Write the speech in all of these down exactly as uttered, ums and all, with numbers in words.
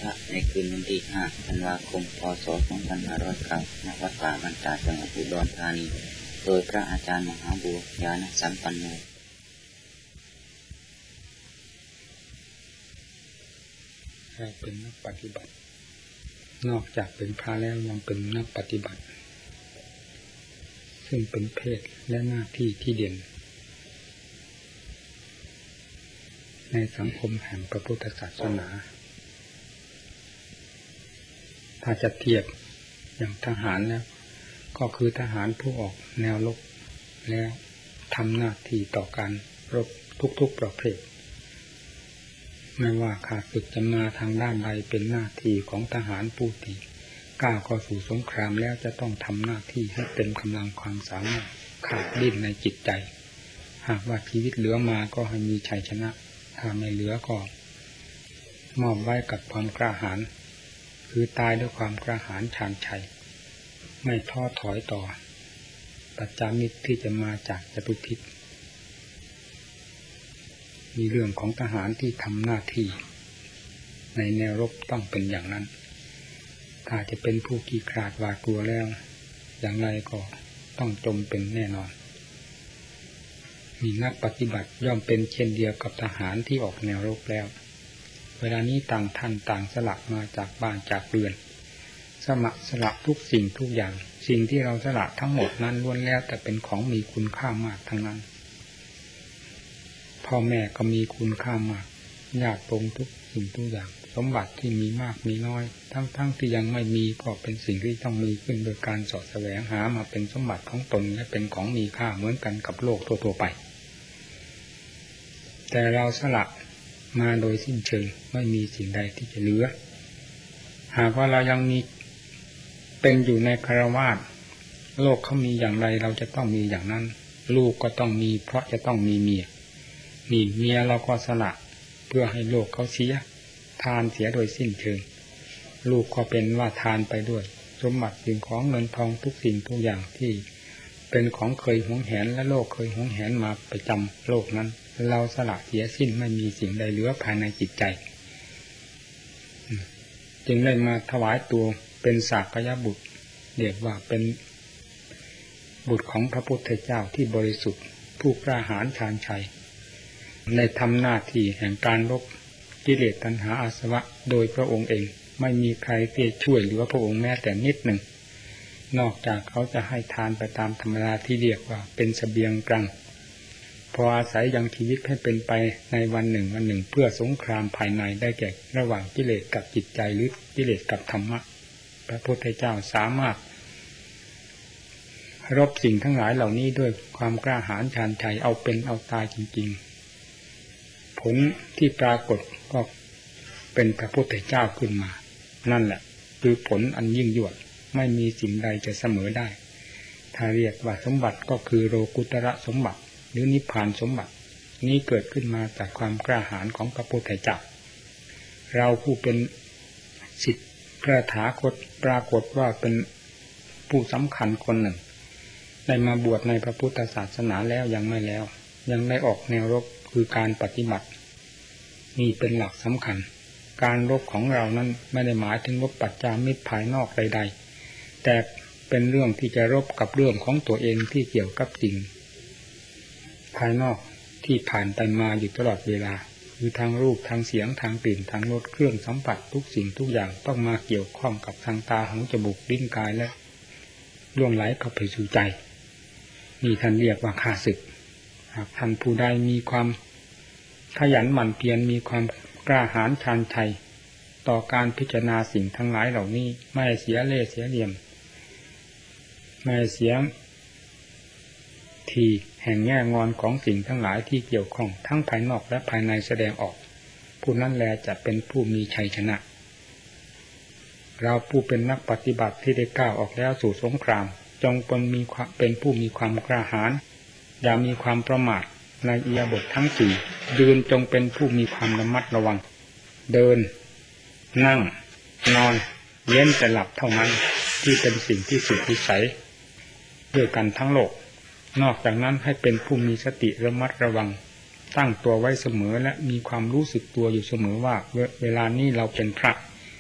ทะในคืนวันที่ห้าธันวาคมพศสองพันห้าร้อยเก้าณวัดป่ามันตาจังหวัดอุดรธานีโดยพระอาจารย์มหาบัวยานสัมปันโนเราเป็นนักปฏิบัตินอกจากเป็นพระแล้วยังเป็นนักปฏิบัติซึ่งเป็นเพศและหน้าที่ที่เด่นในสังคมแห่งพระพุทธศาสนาถ้าจะเทียบอย่างทหารแล้วก็คือทหารผู้ออกแนวรบและทำหน้าที่ต่อการรบทุกๆประเภทไม่ว่าข้าศึกจะมาทางด้านใดเป็นหน้าที่ของทหารผู้ที่ก้าวเข้าสู่สงครามแล้วจะต้องทำหน้าที่ให้เต็มกำลังความสามารถขาดดิ้นในจิตใจหากว่าชีวิตเหลือมาก็ให้มีชัยชนะถ้าไม่เหลือก็มอบไว้กับความกล้าหาญคือตายด้วยความกล้าหาญชาญชัยไม่ท้อถอยต่อปัจจามิตรที่จะมาจากจตุทิศมีเรื่องของทหารที่ทำหน้าที่ในแนวรบต้องเป็นอย่างนั้นถ้าจะเป็นผู้ขี้ขลาดหวาดกลัวแล้วอย่างไรก็ต้องจมเป็นแน่นอนมีนักปฏิบัติย่อมเป็นเช่นเดียวกับทหารที่ออกแนวรบแล้วเวลานี้ต่างท่านต่างสละมาจากบ้านจากเรือนสมัครสละทุกสิ่งทุกอย่างสิ่งที่เราสละทั้งหมดนั้นล้วนแล้วแต่เป็นของมีคุณค่ามากทั้งนั้นพ่อแม่ก็มีคุณค่ามากญาติตรงทุกสิ่งทุกอย่างสมบัติที่มีมากมีน้อยทั้งๆ ท, ที่ยังไม่มีก็เป็นสิ่งที่ต้องมีขึ้นโดยการเสาะแสวงหามาเป็นสมบัติของตนและเป็นของมีค่าเหมือนกันกับโลกทั่วๆไปแต่เราสละมาโดยสิ้นเชิงไม่มีสิ่งใดที่จะเหลือหากว่าเรายังมีเป็นอยู่ในคฤหัสถ์โลกเขามีอย่างไรเราจะต้องมีอย่างนั้นลูกก็ต้องมีเพราะจะต้องมีเมียมีเมียเราก็สละเพื่อให้โลกเขาเสียทานเสียโดยสิ้นเชิงลูกก็เป็นว่าทานไปด้วยสมบัติสิ่งของเงินทองทุกสิ่งทุกอย่างที่เป็นของเคยหวงแหนและโลกเคยหวงแหนมาประจำโลกนั้นเราสละเสียสิ้นไม่มีสิ่งใดเหลือภายในจิตใจจึงได้มาถวายตัวเป็นสากยบุตรเรียกว่าเป็นบุตรของพระพุทธเจ้าที่บริสุทธิ์ผู้กล้าหาญชาญชัยในทำหน้าที่แห่งการรบกิเลสตัณหาอาสวะโดยพระองค์เองไม่มีใครที่ช่วยเหลือพระองค์แม้แต่นิดหนึ่งนอกจากเขาจะให้ทานไปตามธรรมดาที่เรียกว่าเป็นเสบียงกลางพออาศัยยังชีวิตให้เป็นไปในวันหนึ่งวันหนึ่งเพื่อสงครามภายในได้แก่ระหว่างกิเลสกับจิตใจหรือกิเลสกับธรรมะพระพุทธเจ้าสามารถรบสิ่งทั้งหลายเหล่านี้ด้วยความกล้าหาญชาญชัยเอาเป็นเอาตายจริงๆผลที่ปรากฏก็เป็นพระพุทธเจ้าขึ้นมานั่นแหละคือผลอันยิ่งยวดไม่มีสิ่งใดจะเสมอได้ถ้าเรียกว่าสมบัติก็คือโลกุตระสมบัติหรือนิพพานสมบัตินี้เกิดขึ้นมาจากความกล้าหาญของพระพุทธเจ้าเราผู้เป็นศิษย์พระถาคตปรากฏว่าเป็นผู้สำคัญคนหนึ่งได้มาบวชในพระพุทธศาสนาแล้วยังไม่แล้วยังได้ออกแนวรบคือการปฏิบัตินี่เป็นหลักสำคัญการรบของเรานั้นไม่ได้หมายถึงรบปัจจามิตรภายนอกใดๆแต่เป็นเรื่องที่จะรบกับเรื่องของตัวเองที่เกี่ยวกับสิ่งภายนอกที่ผ่านไปมาอยู่ตลอดเวลาคือทางรูปทางเสียงทางกลิ่นทางรสเครื่องสัมผัสทุกสิ่งทุกอย่างต้องมาเกี่ยวข้องกับทางตาหูจมูกลิ้นกายและล่วงไหลเข้าไปสู่ใจนี่ท่านเรียกว่าข้าศึกหากท่านผู้ใดมีความขยันหมั่นเพียรมีความกล้าหาญชาญชัยต่อการพิจารณาสิ่งทั้งหลายเหล่านี้ไม่เสียเล่ห์เสียเหลี่ยมไม่เสียทีแห่งแง่งอนของสิ่งทั้งหลายที่เกี่ยวข้องทั้งภายนอกและภายในแสดงออกผู้นั้นแลจะเป็นผู้มีชัยชนะเราผู้เป็นนักปฏิบัติที่ได้ก้าวออกแล้วสู่สงครามจงเป็นมีความเป็นผู้มีความกล้าหาญอย่ามีความประมาทในอิริยาบถทั้งสี่ยืนจงเป็นผู้มีความระมัดระวังเดินนั่งนอนเว้นแต่หลับเท่านั้นที่เป็นสิ่งที่สุดวิสัยด้วยกันทั้งโลกนอกจากนั้นให้เป็นผู้มีสติระมัดระวังตั้งตัวไว้เสมอและมีความรู้สึกตัวอยู่เสมอว่าเวลานี้เราเป็นพระ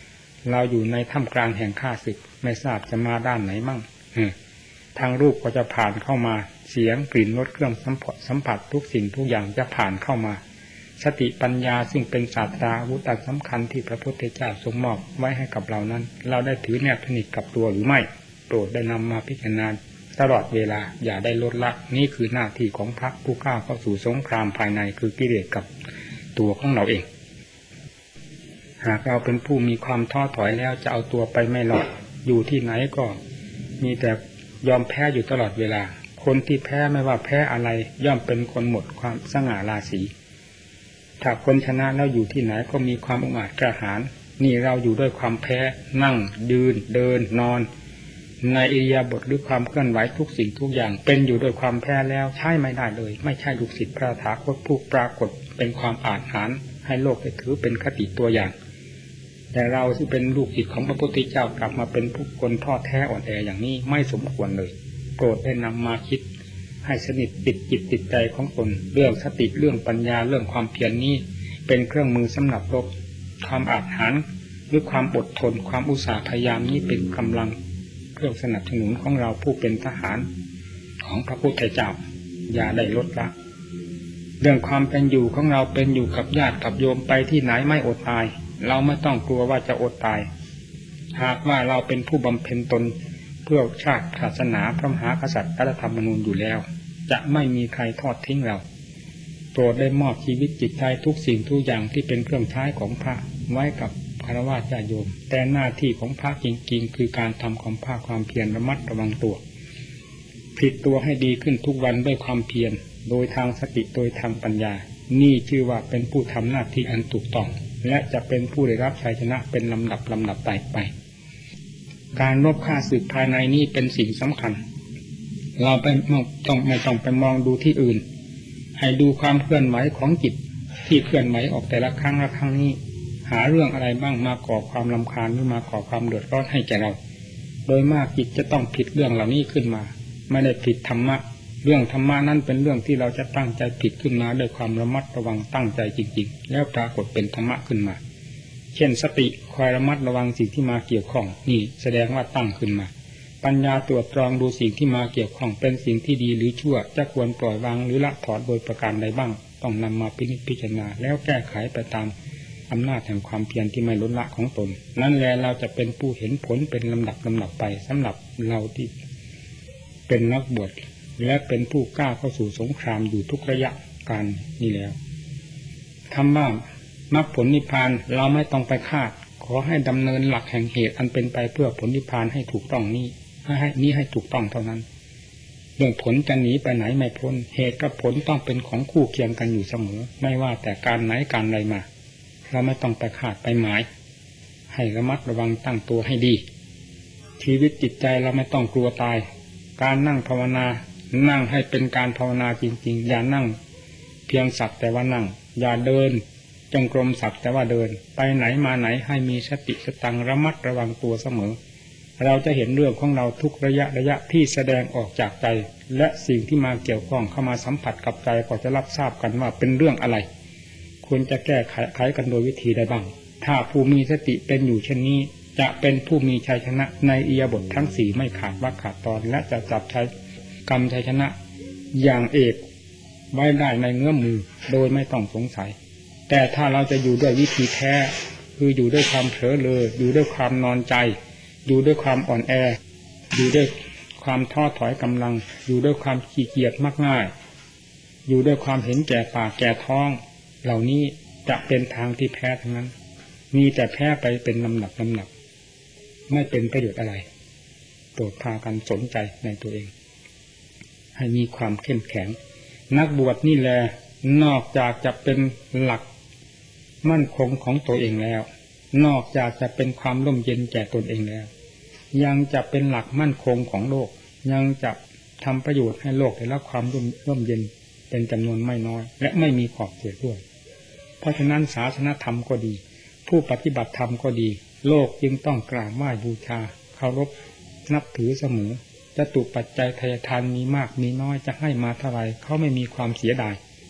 เราอยู่ในท่ามกลางแห่งข้าศึกไม่ทราบจะมาด้านไหนมั่งทางรูปก็จะผ่านเข้ามาเสียงกลิ่นรสเครื่องสัมผัสสัมผัสทุกสิ่งทุกอย่างจะผ่านเข้ามาสติปัญญาซึ่งเป็นศาสตราอาวุธอันสำคัญที่พระพุทธเจ้าทรงมอบไว้ให้กับเรานั้นเราได้ถือแนบสนิทกับตัวหรือไม่โปรดได้นำมาพิจารณาตลอดเวลาอย่าได้ลดละนี่คือหน้าที่ของพระผู้ก้าวเข้าสู่สงครามภายในคือกิเลสกับตัวของเราเองหากเราเป็นผู้มีความท้อถอยแล้วจะเอาตัวไปไม่รอดอยู่ที่ไหนก็มีแต่ยอมแพ้อยู่ตลอดเวลาคนที่แพ้ไม่ว่าแพ้อะไรย่อมเป็นคนหมดความสง่าราศีถ้าคนชนะแล้วอยู่ที่ไหนก็มีความองอาจกระหายนี่เราอยู่ด้วยความแพ้นั่งยืนเดินนอนในอิริยาบถหรือความเคลื่อนไหวทุกสิ่งทุกอย่างเป็นอยู่ด้วยความแพ้แล้วใช่ไม่ได้เลยไม่ใช่ลูกศิษย์พระถาคตผู้ปรากฏเป็นความอาจหาญให้โลกได้ถือเป็นคติตัวอย่างแต่เราที่เป็นลูกศิษย์ของพระพุทธเจ้ากลับมาเป็นผู้คนท้อแท้อ่อนแออย่างนี้ไม่สมควรเลยโปรดได้นำมาคิดให้สนิทติดจิตติดใจของตนเรื่องสติเรื่องปัญญาเรื่องความเพียร น, นี้เป็นเครื่องมือสำหรับรบความอาจหาญหรือความอดทนความอุตสาห์พยายามนี้เป็นกำลังเครื่องสนับสนุนของเราผู้เป็นทหารของพระพุทธเจ้าอย่าได้ลดละเรื่องความเป็นอยู่ของเราเป็นอยู่กับญาติกับโยมไปที่ไหนไม่อดตายเราไม่ต้องกลัวว่าจะอดตายหากว่าเราเป็นผู้บำเพ็ญตนเพื่อชาติศาสนาพระมหากษัตริย์รัฐธรรมนูญอยู่แล้วจะไม่มีใครทอดทิ้งเราโปรดได้มอบชีวิตจิตใจทุกสิ่งทุกอย่างที่เป็นเครื่องใช้ของพระไว้กับฆราวาสญาติโยมแต่หน้าที่ของพระจริงๆคือการทำความภาคความเพียรระมัดระวังตัวผิดตัวให้ดีขึ้นทุกวันด้วยความเพียรโดยทางสติโดยทางปัญญานี่ชื่อว่าเป็นผู้ทำหน้าที่อันถูกต้องและจะเป็นผู้ได้รับชัยชนะเป็นลำดับลำดับไปไปการรบฆ่าศึกภายในนี้เป็นสิ่งสำคัญเราไปไม่ต้องไม่ต้องไปมองดูที่อื่นให้ดูความเคลื่อนไหวของจิตที่เคลื่อนไหวออกแต่ละครั้งละครั้งนี้หาเรื่องอะไรบ้างมาก่อความรำคาญหรือมาก่อความเดือดร้อนให้แก่เราโดยมากจิตจะต้องผิดเรื่องเหล่านี้ขึ้นมาไม่ได้ผิดธรรมะเรื่องธรรมะนั้นเป็นเรื่องที่เราจะตั้งใจผิดขึ้นมาด้วยความระมัดระวังตั้งใจจริงๆแล้วปรากฏเป็นธรรมะขึ้นมาเช่นสติคอยระมัดระวังสิ่งที่มาเกี่ยวข้องนี่แสดงว่าตั้งขึ้นมาปัญญาตรวจตรองดูสิ่งที่มาเกี่ยวข้องเป็นสิ่งที่ดีหรือชั่วจะควรปล่อยวางหรือละถอนโดยประการใดบ้างต้องนำมาพินิจพิจารณาแล้วแก้ไขไปตามอำนาจแห่งความเพียรที่ไม่ลดละของตนนั่นแหละเราจะเป็นผู้เห็นผลเป็นลำดับลำดับไปสำหรับเราที่เป็นนักบวชและเป็นผู้กล้าเข้าสู่สงครามอยู่ทุกระยะการนี้แล้วทำบ้างมรรคผลนิพพานเราไม่ต้องไปคาดขอให้ดำเนินหลักแห่งเหตุอันเป็นไปเพื่อผลนิพพานให้ถูกต้องนี้ให้นี้ให้ถูกต้องเท่านั้นเรื่องผลจะหนีไปไหนไม่พ้นเหตุกับผลต้องเป็นของคู่เคียงกันอยู่เสมอไม่ว่าแต่การไหนการใดมาเราไม่ต้องไปคาดไปหมายให้ระมัดระวังตั้งตัวให้ดีชีวิตจิตใจเราไม่ต้องกลัวตายการนั่งภาวนานั่งให้เป็นการภาวนาจริงๆอย่านั่งเพียงสักแต่ว่านั่งอย่าเดินจงกรมสักแต่ว่าเดินไปไหนมาไหนให้มีสติสตังระมัดระวังตัวเสมอเราจะเห็นเรื่องของเราทุกระยะระยะที่แสดงออกจากใจและสิ่งที่มาเกี่ยวข้องเข้ามาสัมผัสกับใจก็จะรับทราบกันว่าเป็นเรื่องอะไรควรจะแก้ไขกันโดยวิธีใดบ้างถ้าผู้มีสติเป็นอยู่เช่นนี้จะเป็นผู้มีชัยชนะในอิริยาบถทั้งสี่ไม่ขาดวรรคขาดตอนและจะจับใช้กรรมชัยชนะอย่างเอกไว้ได้ในเงื้อมมือโดยไม่ต้องสงสัยแต่ถ้าเราจะอยู่ด้วยวิธีแท้คืออยู่ด้วยความเผลอเลยอยู่ด้วยความนอนใจอยู่ด้วยความอ่อนแออยู่ด้วยความท้อถอยกำลังอยู่ด้วยความขี้เกียจมากง่ายอยู่ด้วยความเห็นแก่ปากแก่ท้องเหล่านี้จะเป็นทางที่แพ้ทั้งนั้นมีแต่แพ้ไปเป็นลำดับลำดับไม่เป็นประโยชน์อะไรโปรดพากันสนใจในตัวเองให้มีความเข้มแข็งนักบวชนี่แหละนอกจากจะเป็นหลักมั่นคงของตัวเองแล้วนอกจากจะเป็นความร่มเย็นแก่ตนเองแล้วยังจะเป็นหลักมั่นคงของโลกยังจะทำประโยชน์ให้โลกได้รับความร่มร่มเย็นเป็นจำนวนไม่น้อยและไม่มีขอบเขตด้วยเพราะฉะนั้นศาสนธรรมก็ดีผู้ปฏิบัติธรรมก็ดีโลกจึงต้องกราบไหว้บูชาเคารพนับถือเสมอจตุปัจจัยทายทานมีมากมีน้อยจะให้มาเท่าไรเขาไม่มีความเสียดาย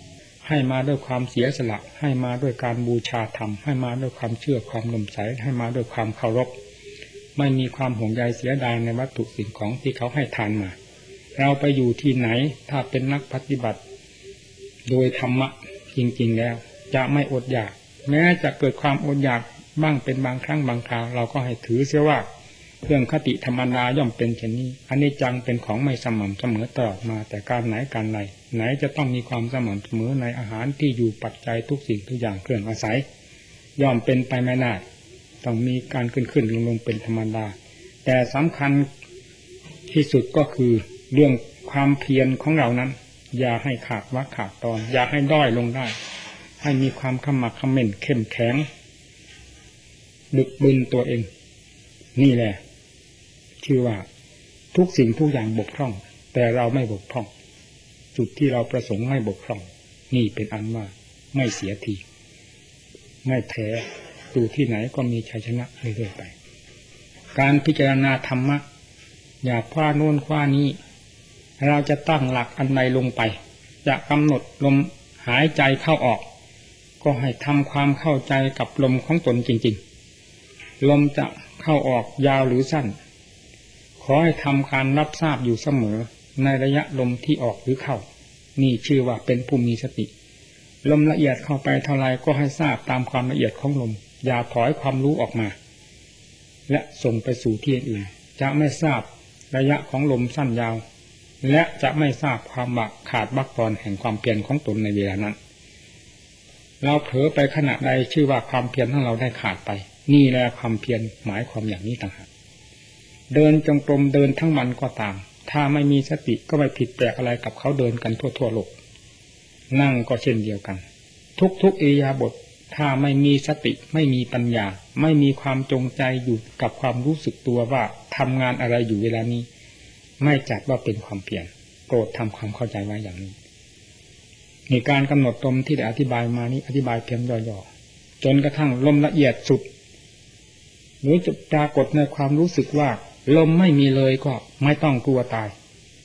ให้มาด้วยความเสียสละให้มาด้วยการบูชาธรรมให้มาด้วยความเชื่อความเลื่อมใสให้มาด้วยความเคารพไม่มีความห่วงใยเสียดายในวัตถุสิ่งของที่เขาให้ทานมาเราไปอยู่ที่ไหนถ้าเป็นนักปฏิบัติโดยธรรมะจริงๆแล้วจะไม่อดอยากแม้จะเกิดความอดอยากบ้างเป็นบางครั้งบางคราวเราก็ให้ถือเสียว่าเรื่องคติธรรมดาย่อมเป็นเช่นนี้อันนี้จังเป็นของไม่สม่ำเสมอตลอดมาแต่การไหนการใดไหนจะต้องมีความสม่ำเสมอในอาหารที่อยู่ปัจจัยทุกสิ่งทุกอย่างเครื่องอาศัยย่อมเป็นไปไม่ได้ต้องมีการขึ้นขึ้นลงลงเป็นธรรมดาแต่สำคัญที่สุดก็คือเรื่องความเพียรของเรานั้นอย่าให้ขาดวรรคขาดตอนอย่าให้ด้อยลงได้ให้มีความขมักเขม้นเข้มแข็งบึกบึนตัวเองนี่แหละชื่อว่าทุกสิ่งทุกอย่างบกพร่องแต่เราไม่บกพร่องจุดที่เราประสงค์ให้บกพร่องนี่เป็นอันว่าไม่เสียทีไม่แพ้ดูที่ไหนก็มีชัยชนะเรื่อยๆไปการพิจารณาธรรมะอย่าคว้าโน่นคว้านี้เราจะตั้งหลักอันใดลงไปจะกำหนดลมหายใจเข้าออกก็ให้ทำความเข้าใจกับลมของตนจริงๆลมจะเข้าออกยาวหรือสั้นขอให้ทำการรับทราบอยู่เสมอในระยะลมที่ออกหรือเข้านี่ชื่อว่าเป็นผู้มีสติลมละเอียดเข้าไปเท่าไรก็ให้ทราบตามความละเอียดของลมอย่าถอยความรู้ออกมาและส่งไปสู่ที่อื่นจะไม่ทราบระยะของลมสั้นยาวและจะไม่ทราบความบักขาดบักตอนแห่งความเพียรของตนในเวลานั้นเราเผลอไปขณะใดชื่อว่าความเพียรของเราได้ขาดไปนี่แหละความเพียรหมายความอย่างนี้ต่างหากเดินจงกรมเดินทั้งวันก็ตามถ้าไม่มีสติก็ไม่ผิดแปลกอะไรกับเขาเดินกันทั่วๆโลกนั่งก็เช่นเดียวกันทุกๆอิริยาบถถ้าไม่มีสติไม่มีปัญญาไม่มีความจงใจอยู่กับความรู้สึกตัวว่าทำงานอะไรอยู่เวลานี้ไม่จัดว่าเป็นความเพียรโปรดทำความเข้าใจไว้อย่างนี้ในการกำหนดลมที่ได้อธิบายมานี้อธิบายเพียงย่อๆจนกระทั่งลมละเอียดสุดหรือจะปรากฏในความรู้สึกว่าลมไม่มีเลยก็ไม่ต้องกลัวตาย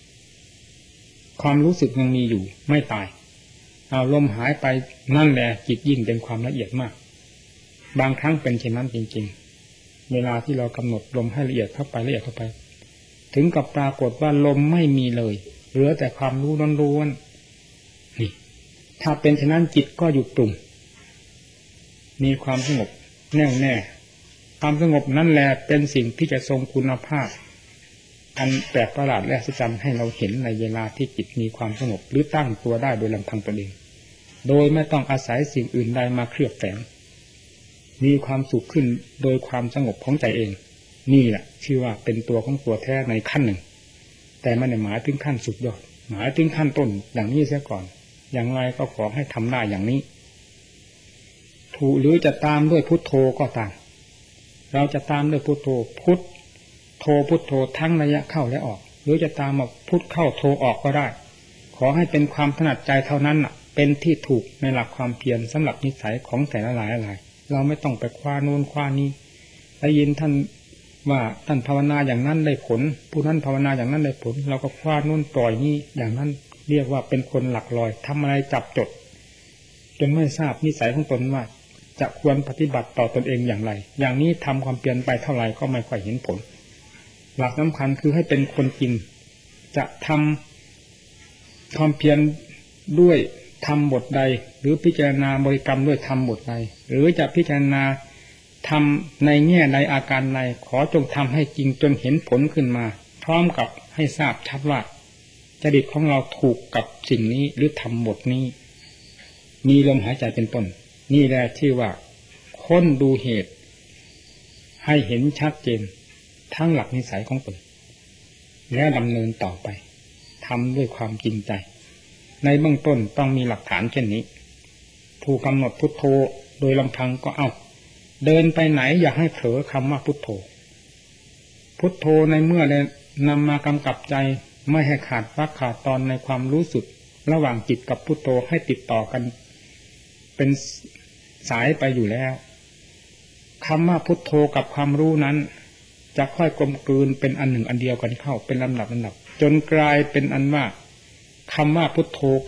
ความรู้สึกยังมีอยู่ไม่ตายเอาลมหายไปนั่นแหละจิตยิ่งเป็นความละเอียดมากบางครั้งเป็นเช่นนั้นจริงๆเวลาที่เรากำหนดลมให้ละเอียดเข้าไปละเอียดเข้าไปถึงกับปรากฏว่าลมไม่มีเลยเหลือแต่ความรู้ล้วนๆนี่ถ้าเป็นเช่นนั้นจิตก็หยุดตุ่มมีความสงบแน่วแน่ความสงบนั่นแหละเป็นสิ่งที่จะทรงคุณภาพอันแปลกประหลาดและอัศจรรย์ให้เราเห็นในเวลาที่จิตมีความสงบหรือตั้งตัวได้โดยลำพังตนเองโดยไม่ต้องอาศัยสิ่งอื่นใดมาเคลือบแฝงมีความสุขขึ้นโดยความสงบของใจเองนี่แหละชื่อว่าเป็นตัวของตัวแท้ในขั้นหนึ่งแต่ไม่ได้หมายถึงขั้นสุดยอดหมายถึงขั้นต้นอย่างนี้เสียก่อนอย่างไรก็ขอให้ทำได้อย่างนี้ถูกหรือจะตามด้วยพุทโธก็ตามเราจะตามด้วยพุทโธพุทโธพุทโธทั้งระยะเข้าและออกหรือจะตามมาพุทเข้าโธออกก็ได้ขอให้เป็นความถนัดใจเท่านั้นเป็นที่ถูกในหลักความเพียรสำหรับนิสัยของแต่ละหลายหลายเราไม่ต้องไปคว้าโน้นคว้านี้ได้ยินท่านว่าท่านภาวนาอย่างนั้นได้ผลผู้นั้นภาวนาอย่างนั้นได้ผลเราก็คว้าโน้นปล่อยนี้อย่างนั้นเรียกว่าเป็นคนหลักลอยทำอะไรจับจดจนไม่ทราบนิสัยของตนว่าจะควรปฏิบัติต่อตนเองอย่างไรอย่างนี้ทำความเพียรไปเท่าไหร่ก็ไม่ค่อยเห็นผลหลักสำคัญคือให้เป็นคนจริงจะทำความเพียรด้วยทำบทใดหรือพิจารณาบริกรรมด้วยทำบทใดหรือจะพิจารณาทำในแง่ใดอาการใดขอจงทำให้จริงจนเห็นผลขึ้นมาพร้อมกับให้ทราบชัดว่าจริตของเราถูกกับสิ่งนี้หรือทำบทนี้มีลมหายใจเป็นต้นนี่แหละที่ว่าค้นดูเหตุให้เห็นชัดเจนทั้งหลักนิสัยของตนแล้วดำเนินต่อไปทำด้วยความจริงใจในเบื้องต้นต้องมีหลักฐานเช่นนี้ผู้กำหนดพุทโธโดยลำพังก็เอาเดินไปไหนอย่าให้เผลอคำว่าพุทโธพุทโธในเมื่อได้นำมากำกับใจไม่ให้ขาดวรรคขาดตอนในความรู้สึกระหว่างจิตกับพุทโธให้ติดต่อกันเป็นสายไปอยู่แล้วคำว่าพุทโธกับความรู้นั้นจะค่อยกลมกลืนเป็นอันหนึ่งอันเดียวกันเข้าเป็นลำดับลำดับจนกลายเป็นอันว่าคำว่าพุทโธกับค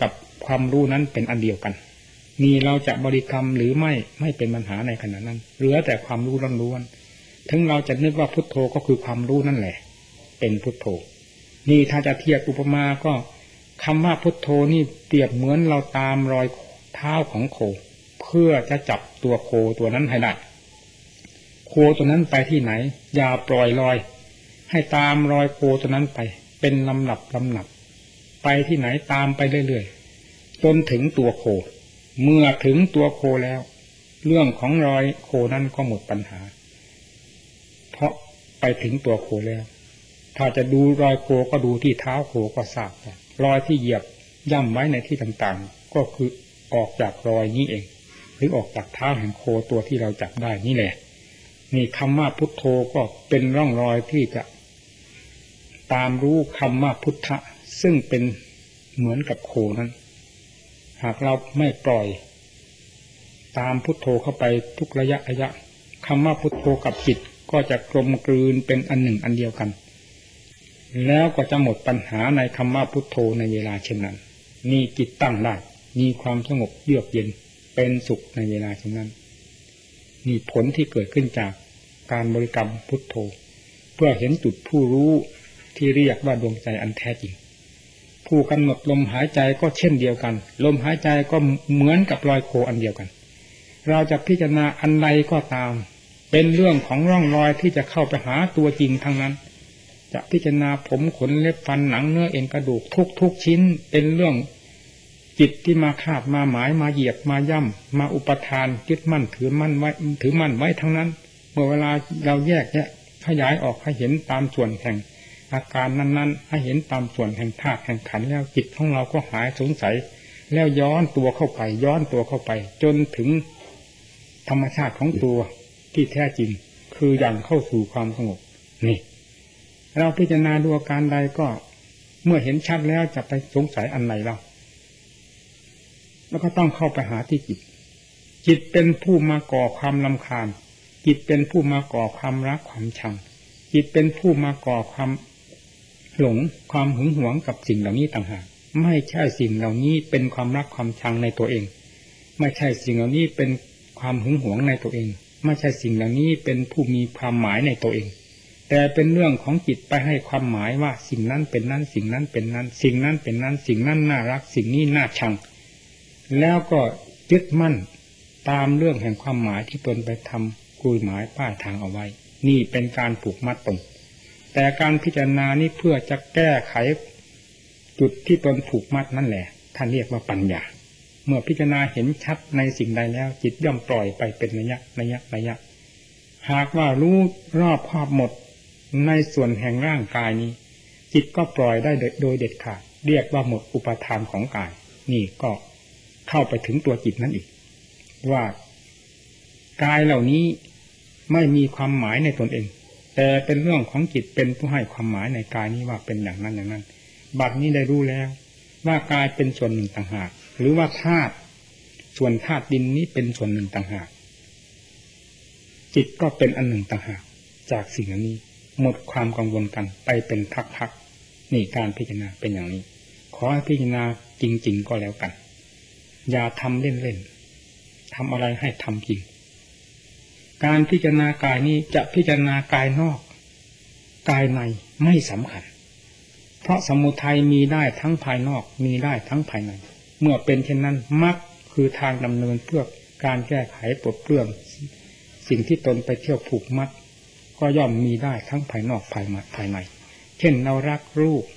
ความรู้นั้นเป็นอันเดียวกันนี่เราจะบริกรรมหรือไม่ไม่เป็นปัญหาในขณะนั้นเหลือแต่ความรู้ล้วนๆถึงเราจะนึกว่าพุทโธก็คือความรู้นั่นแหละเป็นพุทโธนี่ถ้าจะเทียบอุปมาก็คำว่าพุทโธนี่เปรียบเหมือนเราตามรอยเท้าของโคเพื่อจะจับตัวโคตัวนั้นให้ได้โคตัวนั้นไปที่ไหนอย่าปล่อยลอยให้ตามรอยโคตัวนั้นไปเป็นลำดับลำดับไปที่ไหนตามไปเรื่อยๆจนถึงตัวโคเมื่อถึงตัวโคแล้วเรื่องของรอยโคนั้นก็หมดปัญหาเพราะไปถึงตัวโคแล้วถ้าจะดูรอยโคก็ดูที่เท้าโคก็ทราบรอยที่เหยียบย่ำไว้ในที่ต่างๆก็คือออกจากรอยนี้เองหรือออกจากเท้าแห่งโคตัวที่เราจับได้นี่แหละนี่คำว่าพุทโธก็เป็นร่องรอยที่จะตามรู้คำว่าพุทธะซึ่งเป็นเหมือนกับโคนั้นหากเราไม่ปล่อยตามพุทโธเข้าไปทุกระยะระยะคำว่าพุทโธกับจิตก็จะกลมกลืนเป็นอันหนึ่งอันเดียวกันแล้วก็จะหมดปัญหาในคำว่าพุทโธในเวลาเช่นนั้นนี่จิตตั้งได้มีความสงบเยือกเย็นเป็นสุขในเวลาเช่นนั้นนี่ผลที่เกิดขึ้นจากการบริกรรมพุทโธเพื่อเห็นจุดผู้รู้ที่เรียกว่าดวงใจอันแท้จริงผู้กำหนดลมหายใจก็เช่นเดียวกันลมหายใจก็เหมือนกับรอยโคอันเดียวกันเราจะพิจารณาอันใดก็ตามเป็นเรื่องของร่องรอยที่จะเข้าไปหาตัวจริงทั้งนั้นจะพิจารณาผมขนเล็บฟันหนังเนื้อเอ็นกระดูกทุกทุกชิ้นเป็นเรื่องจิตที่มาคาบมาหมายมาเหยียบมาย่ำมาอุปทานยึดมั่นถือมั่นไว้ถือมั่นไว้ทั้งนั้นเมื่อเวลาเราแยกแยะขยายออกให้เห็นตามส่วนแห่งอาการนั้นๆให้เห็นตามส่วนแห่งธาตุแห่งขันธ์แล้วจิตของเราก็หายสงสัยแล้วย้อนตัวเข้าไปย้อนตัวเข้าไปจนถึงธรรมชาติของตัวที่แท้จริงคืออย่างเข้าสู่ความสงบนี่เราพิจารณาดูอาการใดก็เมื่อเห็นชัดแล้วจะไปสงสัยอันไหนเราแล้วก็ต้องเข้าไปหาที่จิตจิตเป็นผู้มาก่อความรำคาญจิตเป็นผู้มาก่อความรักความชังจิตเป็นผู้มาก่อความหลงความหึงหวงกับสิ่งเหล่านี้ต่างหากไม่ใช่สิ่งเหล่านี้เป็นความรักความชังในตัวเองไม่ใช่สิ่งเหล่านี้เป็นความหึงหวงในตัวเองไม่ใช่สิ่งเหล่านี้เป็นผู้มีความหมายในตัวเองแต่เป็นเรื่องของจิตไปให้ความหมายว่าสิ่งนั้นเป็นนั้นสิ่งนั้นเป็นนั้นสิ่งนั้นเป็นนั้นสิ่งนั้นน่ารักสิ่งนี้น่าชังแล้วก็ยึดมั่นตามเรื่องแห่งความหมายที่ตนไปทำกลุยหมายป้ายทางเอาไว้นี่เป็นการผูกมัดตนแต่การพิจารณานี้เพื่อจะแก้ไขจุดที่ตนผูกมัดนั่นแหละท่านเรียกว่าปัญญาเมื่อพิจารณาเห็นชัดในสิ่งใดแล้วจิตย่อมปล่อยไปเป็นระยะระยะระยะหากว่ารู้รอบครอบหมดในส่วนแห่งร่างกายนี้จิตก็ปล่อยได้โดยเด็ดขาดเรียกว่าหมดอุปทานของกายนี่ก็เข้าไปถึงตัวจิตนั่นอีกว่ากายเหล่านี้ไม่มีความหมายในตนเองแต่เป็นเรื่องของจิตเป็นผู้ให้ความหมายในกายนี้ว่าเป็นอย่างนั้นอย่างนั้นบัดนี้ได้รู้แล้วว่ากายเป็นส่วนหนึ่งต่างหากหรือว่าธาตุส่วนธาตุดินนี้เป็นส่วนหนึ่งต่างหากจิตก็เป็นอันหนึ่งต่างหากจากสิ่งนี้หมดความกังวลกันไปเป็นพักๆนี่การพิจารณาเป็นอย่างนี้ขอให้พิจารณาจริงๆก็แล้วกันอย่าทำเล่นๆทำอะไรให้ทำจริงการพิจารณากายนี้จะพิจารณากายนอกกายในไม่สำคัญเพราะสมุทัยมีได้ทั้งภายนอกมีได้ทั้งภายในเมื่อเป็นเช่นนั้นมรรคคือทางดำเนินเพื่อการแก้ไขปลดเปลื้องสิ่งที่ตนไปเที่ยวผูกมัดก็ย่อมมีได้ทั้งภายนอกภายในภายในเช่นเรารักรูป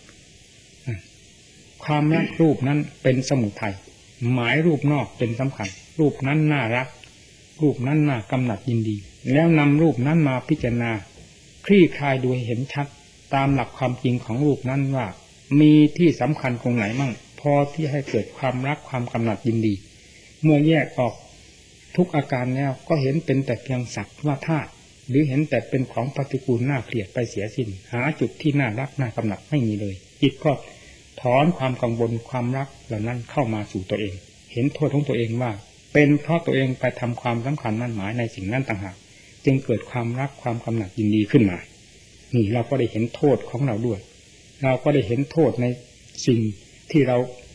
ความรักรูปนั้นเป็นสมุทัยหมายรูปนอกเป็นสำคัญรูปนั้นน่ารักรูปนั้นน่ากำหนัดยินดีแล้วนำรูปนั้นมาพิจารณาคลี่คลายดูให้เห็นชัดตามหลักความจริงของรูปนั้นว่ามีที่สำคัญตรงไหนมั่งพอที่ให้เกิดความรักความกำหนัดยินดีเมื่อแยกออกทุกอาการแล้วก็เห็นเป็นแต่เพียงสักว่าธาตุหรือเห็นแต่เป็นของปฏิกูลน่าเกลียดไปเสียสิ้นหาจุดที่น่ารักน่ากำหนัดไม่มีเลยจิตก็ถอนความกังวลความรักเหล่านั้นเข้ามาสู่ตัวเองเห็นโทษของตัวเองว่าเป็นเพราะตัวเองไปทำความสำคัญมั่นหมายในสิ่งนั้นต่างหากจึงเกิดความรักความกำหนัดยินดีขึ้นมานี่เราก็ได้เห็นโทษของเราด้วยเราก็ได้เห็นโทษในสิ่งที่เรา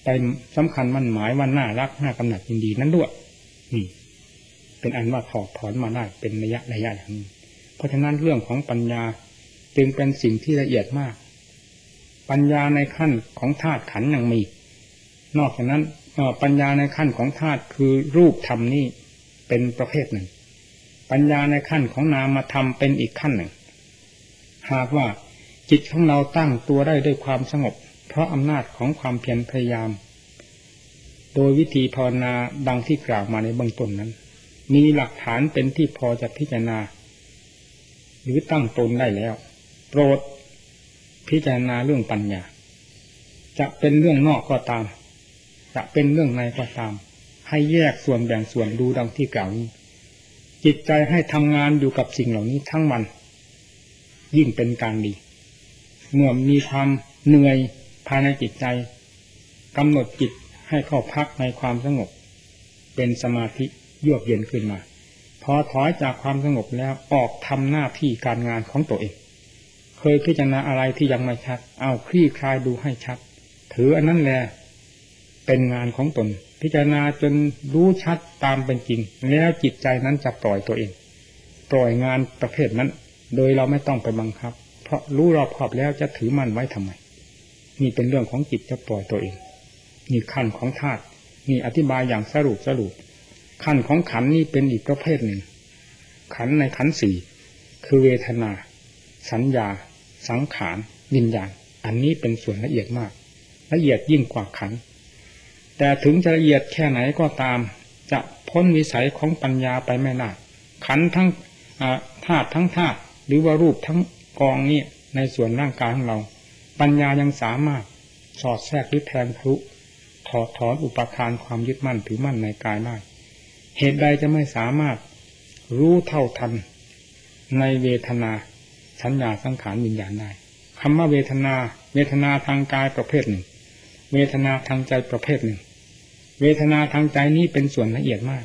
ไปสำคัญมั่นหมายว่าน่ารักน่ากำหนัดยินดีนั้นด้วยนี่เป็นอันว่าถอดถอนมาได้เป็นระยะระยะอย่างนี้เพราะฉะนั้นเรื่องของปัญญาจึงเป็นสิ่งที่ละเอียดมากปัญญาในขั้นของธาตุขันธ์ยังมีนอกจากนั้นปัญญาในขั้นของธาตุคือรูปธรรมนี่เป็นประเภทหนึ่งปัญญาในขั้นของนามธรรมเป็นอีกขั้นหนึ่งหากว่าจิตของเราตั้งตัวได้ด้วยความสงบเพราะอำนาจของความเพียรพยายามโดยวิธีภาวนาดังที่กล่าวมาในเบื้องต้นนั้นมีหลักฐานเป็นที่พอจะพิจารณาหรือตั้งตนได้แล้วโปรดพิจารณาเรื่องปัญญาจะเป็นเรื่องนอกก็ตามจะเป็นเรื่องในก็ตามให้แยกส่วนแบ่งส่วนดูดังที่กล่าวนี้จิตใจให้ทำงานอยู่กับสิ่งเหล่านี้ทั้งวันยิ่งเป็นการดีเมื่อมีความเหนื่อยภายในจิตใจกำหนดจิตให้เข้าพักในความสงบเป็นสมาธิเยือกเย็นขึ้นมาพอถอยจากความสงบแล้วออกทำหน้าที่การงานของตัวเองเคยพิจารณาอะไรที่ยังไม่ชัดเอาคลี่คลายดูให้ชัดถืออันนั้นแหละเป็นงานของตนพิจารณาจนรู้ชัดตามเป็นจริงแล้วจิตใจนั้นจะปล่อยตัวเองปล่อยงานประเภทนั้นโดยเราไม่ต้องไปบังคับเพราะรู้รอบขอบแล้วจะถือมันไว้ทำไมนี่เป็นเรื่องของจิตจะปล่อยตัวเองนี่ขั้นของธาตุนี่อธิบายอย่างสรุปสรุปขั้นของขันธ์นี่เป็นอีกประเภทหนึ่งขันธ์ในขันธ์สี่คือเวทนาสัญญาสังขารวิญญาณอันนี้เป็นส่วนละเอียดมากละเอียดยิ่งกว่าขันธ์แต่ถึงจะละเอียดแค่ไหนก็ตามจะพ้นวิสัยของปัญญาไปไม่ได้ขันธ์ทั้งธาตุทั้งธาตุหรือว่ารูปทั้งกองนี้ในส่วนร่างกายของเราปัญญายังสามารถสอดแทรกหรือแทงทะลุถอดถอนอุปทานความยึดมั่นถือมั่นในกายได้เหตุใดจะไม่สามารถรู้เท่าทันในเวทนาสัญญาสังขารวิญญาณได้คำว่าเวทนาเวทนาทางกายประเภทหนึ่งเวทนาทางใจประเภทหนึ่งเวทนาทางใจนี้เป็นส่วนละเอียดมาก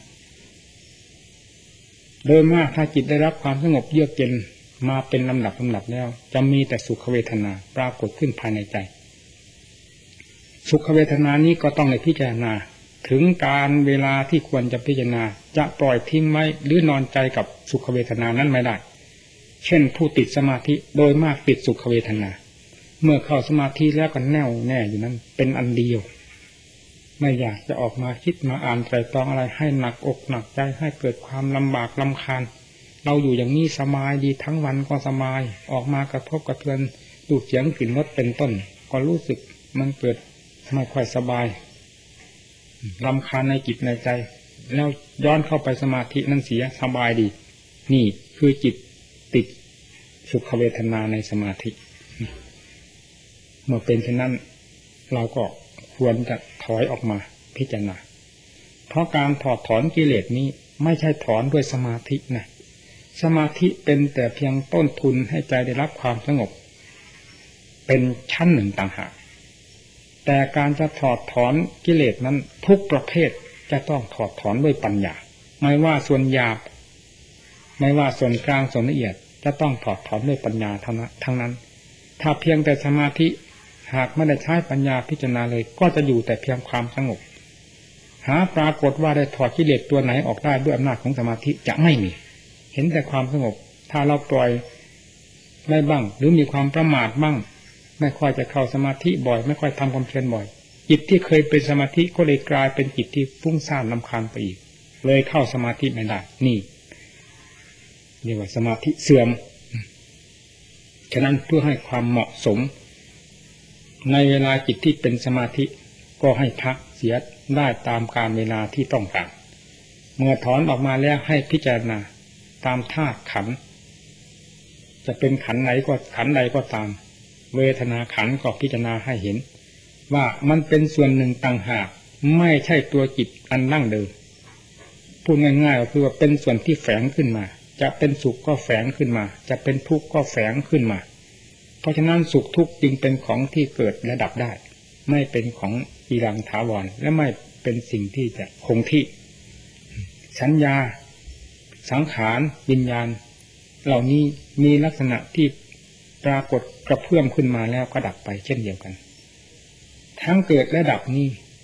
โดยมากถ้าจิตได้รับความสงบเยือกเย็นมาเป็นลำดับลำดับแล้วจะมีแต่สุขเวทนาปรากฏขึ้นภายในใจสุขเวทนานี้ก็ต้องในพิจารณาถึงการเวลาที่ควรจะพิจารณาจะปล่อยทิ้งไว้หรือนอนใจกับสุขเวทนานั้นไม่ได้เช่นผู้ติดสมาธิโดยมากติดสุขเวทนาเมื่อเข้าสมาธิแล้วก็แน่วแน่อยู่นั้นเป็นอันเดียวไม่อยากจะออกมาคิดมาอ่านไตรตรองอะไรให้หนักอกหนักใจให้เกิดความลำบากรำคาญเราอยู่อย่างนี้สบายดีทั้งวันก็สบายออกมากระทบกระเทือนดูดเสียงกลิ่นรสเป็นต้นก็รู้สึกมันเกิดไม่ค่อยสบายรำคาญในจิตในใจแล้วย้อนเข้าไปสมาธินั่นเสียสบายดีนี่คือจิตติดสุขเวทนาในสมาธิเมื่อเป็นเช่นนั้นเราก็ควรจะถอยออกมาพิจารณาเพราะการถอดถอนกิเลสนี้ไม่ใช่ถอนด้วยสมาธินะสมาธิเป็นแต่เพียงต้นทุนให้ใจได้รับความสงบเป็นชั้นหนึ่งต่างหากแต่การจะถอดถอนกิเลสนั้นทุกประเภทจะต้องถอดถอนด้วยปัญญาไม่ว่าส่วนหยาบไม่ว่าส่วนกลางส่วนละเอียดจะต้องถอดถอนด้วยปัญญาทั้งนั้นถ้าเพียงแต่สมาธิหากไม่ได้ใช้ปัญญาพิจารณาเลยก็จะอยู่แต่เพียงความสงบหาปรากฏว่าได้ถอดกิเลสตัวไหนออกได้ด้วยอำนาจของสมาธิจะไม่มีเห็นแต่ความสงบถ้าเราปล่อยได้บ้างหรือมีความประมาทบ้างไม่ค่อยจะเข้าสมาธิบ่อยไม่ค่อยทำความเพียรบ่อยจิตที่เคยเป็นสมาธิก็เลยกลายเป็นจิตที่ฟุ้งซ่านรำคาญไปอีกเลยเข้าสมาธิไม่ได้นี่เรียกว่าสมาธิเสื่อมฉะนั้นเพื่อให้ความเหมาะสมในเวลาจิตที่เป็นสมาธิก็ให้พักเสียได้ตามกาลเวลาที่ต้องการเมื่อถอนออกมาแล้วให้พิจารณาตามธาตุขันธ์จะเป็นขันธ์ไหนก็ขันธ์ใดก็ตามเวทนาขันธ์ก็พิจารณาให้เห็นว่ามันเป็นส่วนหนึ่งต่างหากไม่ใช่ตัวจิตอันดั้งเดิมพูดง่ายๆก็คือว่าเป็นส่วนที่แฝงขึ้นมาจะเป็นสุขก็แฝงขึ้นมาจะเป็นทุกข์ก็แฝงขึ้นมาเพราะฉะนั้นสุขทุกข์จึงเป็นของที่เกิดและดับได้ไม่เป็นของจีรังถาวรและไม่เป็นสิ่งที่จะคงที่สัญญาสังขารวิญญาณเหล่านี้มีลักษณะที่ปรากฏกระเพื่อมขึ้นมาแล้วก็ดับไปเช่นเดียวกันทั้งเกิดและดับนี้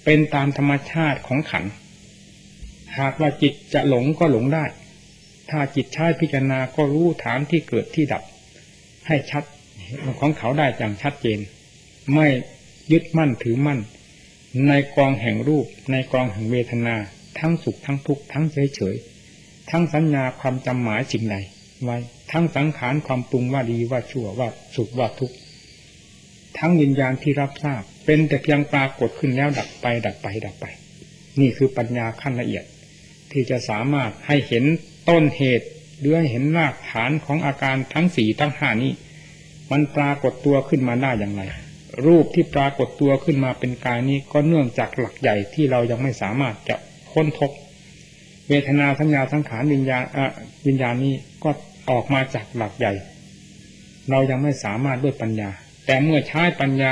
เป็นตามธรรมชาติของขันธ์หากว่าจิตจะหลงก็หลงได้ถ้าจิตใช้พิจารณาก็รู้ฐานที่เกิดที่ดับให้ชัดของเขาได้อย่างชัดเจนไม่ยึดมั่นถือมั่นในกองแห่งรูปในกองแห่งเวทนาทั้งสุขทั้งทุกข์ทั้งเฉยเฉยทั้งสัญญาความจำหมายสิ่งใดไว้ทั้งสังขารความปรุงว่าดีว่าชั่วว่าสุขว่าทุกข์ทั้งวิญญาณที่รับทราบเป็นแต่เพียงปรากฏขึ้นแล้วดับไปดับไปดับไปนี่คือปัญญาขั้นละเอียดที่จะสามารถให้เห็นต้นเหตุหรือให้เห็นรากฐานของอาการทั้งสี่ทั้งห้านี้มันปรากฏตัวขึ้นมาได้อย่างไรรูปที่ปรากฏตัวขึ้นมาเป็นกายนี้ก็เนื่องจากหลักใหญ่ที่เรายังไม่สามารถจะค้นพบเวทนาสัญญาสังขารวิญญาณวิญญาณนี้ก็ออกมาจากหลักใหญ่เรายังไม่สามารถด้วยปัญญาแต่เมื่อใช้ปัญญา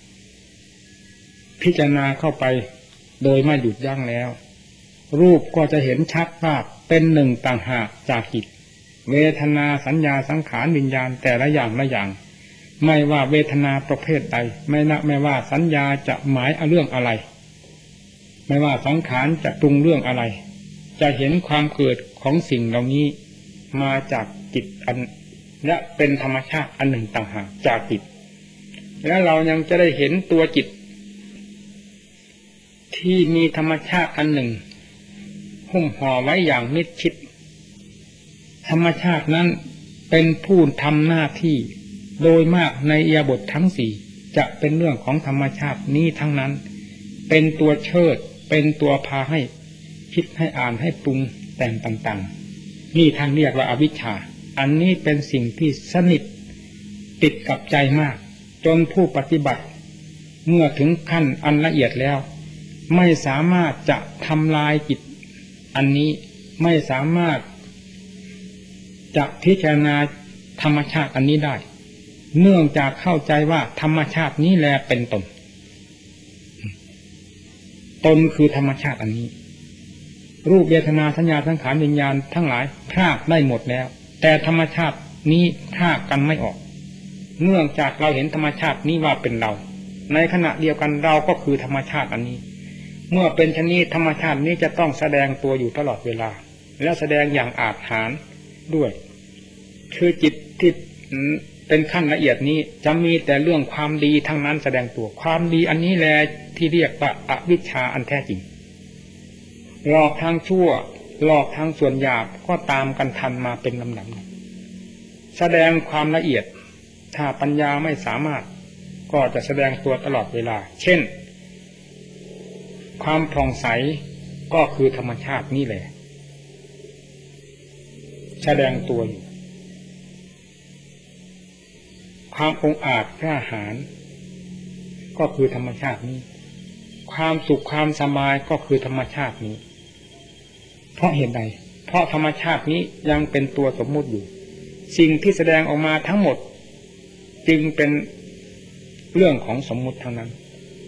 พิจารณาเข้าไปโดยไม่หยุดยั้งแล้วรูปก็จะเห็นชัดว่าเป็นหนึ่งต่างหากจากจิตเวทนาสัญญาสังขารวิญญาณแต่ละอย่างละอย่างไม่ว่าเวทนาประเภทใดไม่นะไม่ว่าสัญญาจะหมายเอาเรื่องอะไรไม่ว่าสังขารจะปรุงเรื่องอะไรจะเห็นความเกิดของสิ่งเหล่านี้มาจากจิตอันและเป็นธรรมชาติอันหนึ่งต่างหากจากจิตและเรายังจะได้เห็นตัวจิตที่มีธรรมชาติอันหนึ่งหุ้มห่อไว้อย่างมิดชิดธรรมชาตินั้นเป็นผู้ทำหน้าที่โดยมากในอิริยาบถทั้งสี่จะเป็นเรื่องของธรรมชาตินี้ทั้งนั้นเป็นตัวเชิดเป็นตัวพาให้คิดให้อ่านให้ปรุงแต่งต่างๆนี่ท่านเรียกว่าอวิชชาอันนี้เป็นสิ่งที่สนิทติดกับใจมากจนผู้ปฏิบัติเมื่อถึงขั้นอันละเอียดแล้วไม่สามารถจะทำลายจิตอันนี้ไม่สามารถจะพิจารณาธรรมชาติอันนี้ได้เนื่องจากเข้าใจว่าธรรมชาตินี้แลเป็นตนตนคือธรรมชาติอันนี้รูปเวทนาสัญญาสังขารวิญญาณทั้งหลายพรากได้หมดแล้วแต่ธรรมชาตินี้พรากกันไม่ออกเนื่องจากเราเห็นธรรมชาตินี้ว่าเป็นเราในขณะเดียวกันเราก็คือธรรมชาติอันนี้เมื่อเป็นชนิดธรรมชาตินี้จะต้องแสดงตัวอยู่ตลอดเวลาและแสดงอย่างอาจหาญด้วยคือจิตที่เป็นขั้นละเอียดนี้จะมีแต่เรื่องความดีทั้งนั้นแสดงตัวความดีอันนี้แหละที่เรียกว่าอวิชชาอันแท้จริงหลอกทางชั่วหลอกทางส่วนหยาบก็ตามกันทันมาเป็นลำดับแสดงความละเอียดถ้าปัญญาไม่สามารถก็จะแสดงตัวตลอดเวลาเช่นความผ่องใสก็คือธรรมชาตินี่แหละแสดงตัวอยู่ความองอาจกล้าหาญก็คือธรรมชาตินี้ความสุขความสบายก็คือธรรมชาตินี้เพราะเหตุใดเพราะธรรมชาตินี้ยังเป็นตัวสมมุติอยู่สิ่งที่แสดงออกมาทั้งหมดจึงเป็นเรื่องของสมมุติเท่านั้น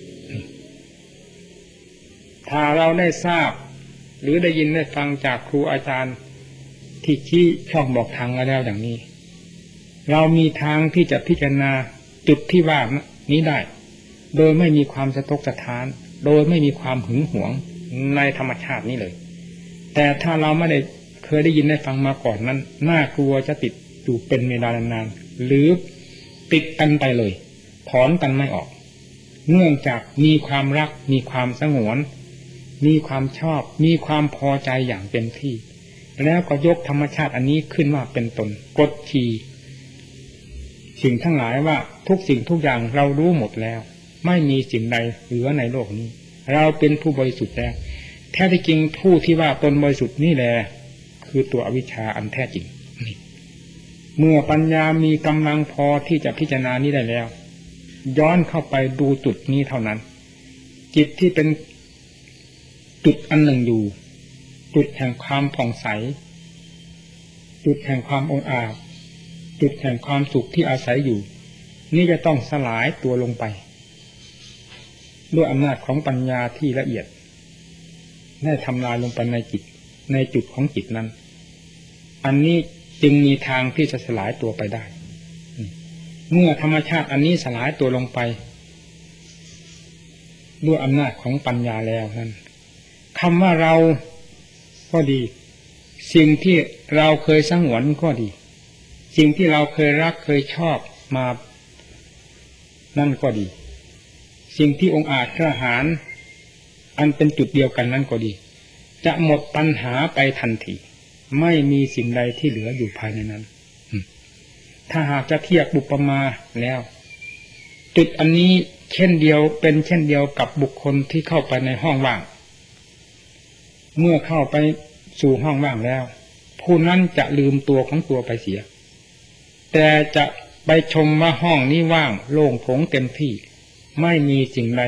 ถ้าเราได้ทราบหรือได้ยินได้ฟังจากครูอาจารย์ที่ชี้ช่องบอกทางแล้วอย่างนี้เรามีทางที่จะพิจารณาจุดที่ว่านี้ได้โดยไม่มีความสะทกสะท้านโดยไม่มีความหึงหวงในธรรมชาตินี้เลยแต่ถ้าเราไม่ได้เคยได้ยินได้ฟังมาก่อนนั้นน่ากลัวจะติดอยู่เป็นเวลานานๆหรือติดกันไปเลยถอนกันไม่ออกเนื่องจากมีความรักมีความสงวนมีความชอบมีความพอใจอย่างเต็มที่แล้วก็ยกธรรมชาติอันนี้ขึ้นมาเป็นตนกดขี่สิ่งทั้งหลายว่าทุกสิ่งทุกอย่างเรารู้หมดแล้วไม่มีสิ่งใดเหลือในโลกนี้เราเป็นผู้บริสุทธิ์แล้วแท้ที่จริงผู้ที่ว่าตนบริสุทธิ์นี่แหละคือตัวอวิชชาอันแท้จริงเมื่อปัญญามีกำลังพอที่จะพิจารณานี้ได้แล้วย้อนเข้าไปดูจุดนี้เท่านั้นจิตที่เป็นจุดอันหนึ่งอยู่จุดแห่งความผ่องใสจุดแห่งความองอาจจุดแห่งความสุขที่อาศัยอยู่นี่จะต้องสลายตัวลงไปด้วยอำนาจของปัญญาที่ละเอียดได้ทำลายลงไปในจิตในจุดของจิตนั้นอันนี้จึงมีทางที่จะสลายตัวไปได้เมื่อธรรมชาติอันนี้สลายตัวลงไปด้วยอำนาจของปัญญาแล้วนั้นคำว่าเราก็ดีสิ่งที่เราเคยสงวนก็ดีสิ่งที่เราเคยรักเคยชอบมานั่นก็ดีสิ่งที่องค์อาจกระหายอันเป็นจุดเดียวกันนั่นก็ดีจะหมดปัญหาไปทันทีไม่มีสิ่งใดที่เหลืออยู่ภายในนั้นถ้าหากจะเทียบบุปมาแล้วจุดอันนี้เช่นเดียวเป็นเช่นเดียวกับบุคคลที่เข้าไปในห้องว่างเมื่อเข้าไปสู่ห้องว่างแล้วผู้นั้นจะลืมตัวของตัวไปเสียแต่จะไปชมว่าห้องนี้ว่างโล่งโถงเต็มที่ไม่มีสิ่งใด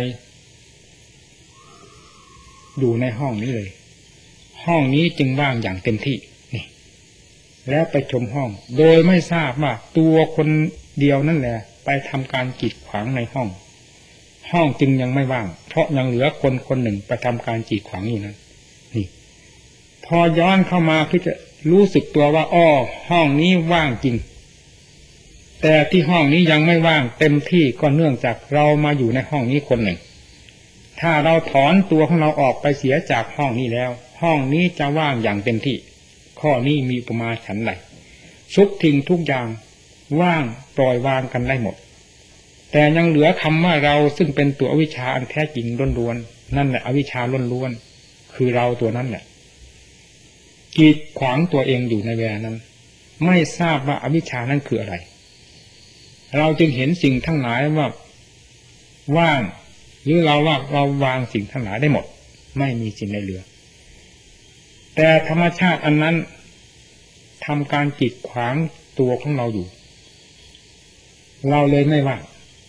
อยู่ในห้องนี้เลยห้องนี้จึงว่างอย่างเต็มที่นี่แล้วไปชมห้องโดยไม่ทราบว่าตัวคนเดียวนั่นแหละไปทำการกีดขวางในห้องห้องจึงยังไม่ว่างเพราะยังเหลือคนคนหนึ่งไปทำการกีดขวางอยู่นั้นนี่พอย้อนเข้ามาคือจะรู้สึกตัวว่าอ้อห้องนี้ว่างจริงแต่ที่ห้องนี้ยังไม่ว่างเต็มที่ก็เนื่องจากเรามาอยู่ในห้องนี้คนหนึ่งถ้าเราถอนตัวของเราออกไปเสียจากห้องนี้แล้วห้องนี้จะว่างอย่างเต็มที่ข้อนี้มีอุปมาฉันใดทุกทิ้งทุกอย่างว่างปล่อยวางกันได้หมดแต่ยังเหลือคำว่าเราซึ่งเป็นตัวอวิชชาอันแท้จริงล้วนๆนั่นแหละอวิชชาล้วนๆคือเราตัวนั้นแหละกีดขวางตัวเองอยู่ในเวลานั้นไม่ทราบว่าอวิชชานั้นคืออะไรเราจึงเห็นสิ่งทั้งหลายว่าว่างหรือเราว่าเราวางสิ่งทั้งหลายได้หมดไม่มีสิ่งใดเหลือแต่ธรรมชาติอันนั้นทำการกีดขวางตัวของเราอยู่เราเลยไม่ว่าง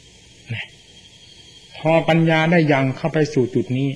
พอปัญญาได้ยังเข้าไปสู่จุดนี้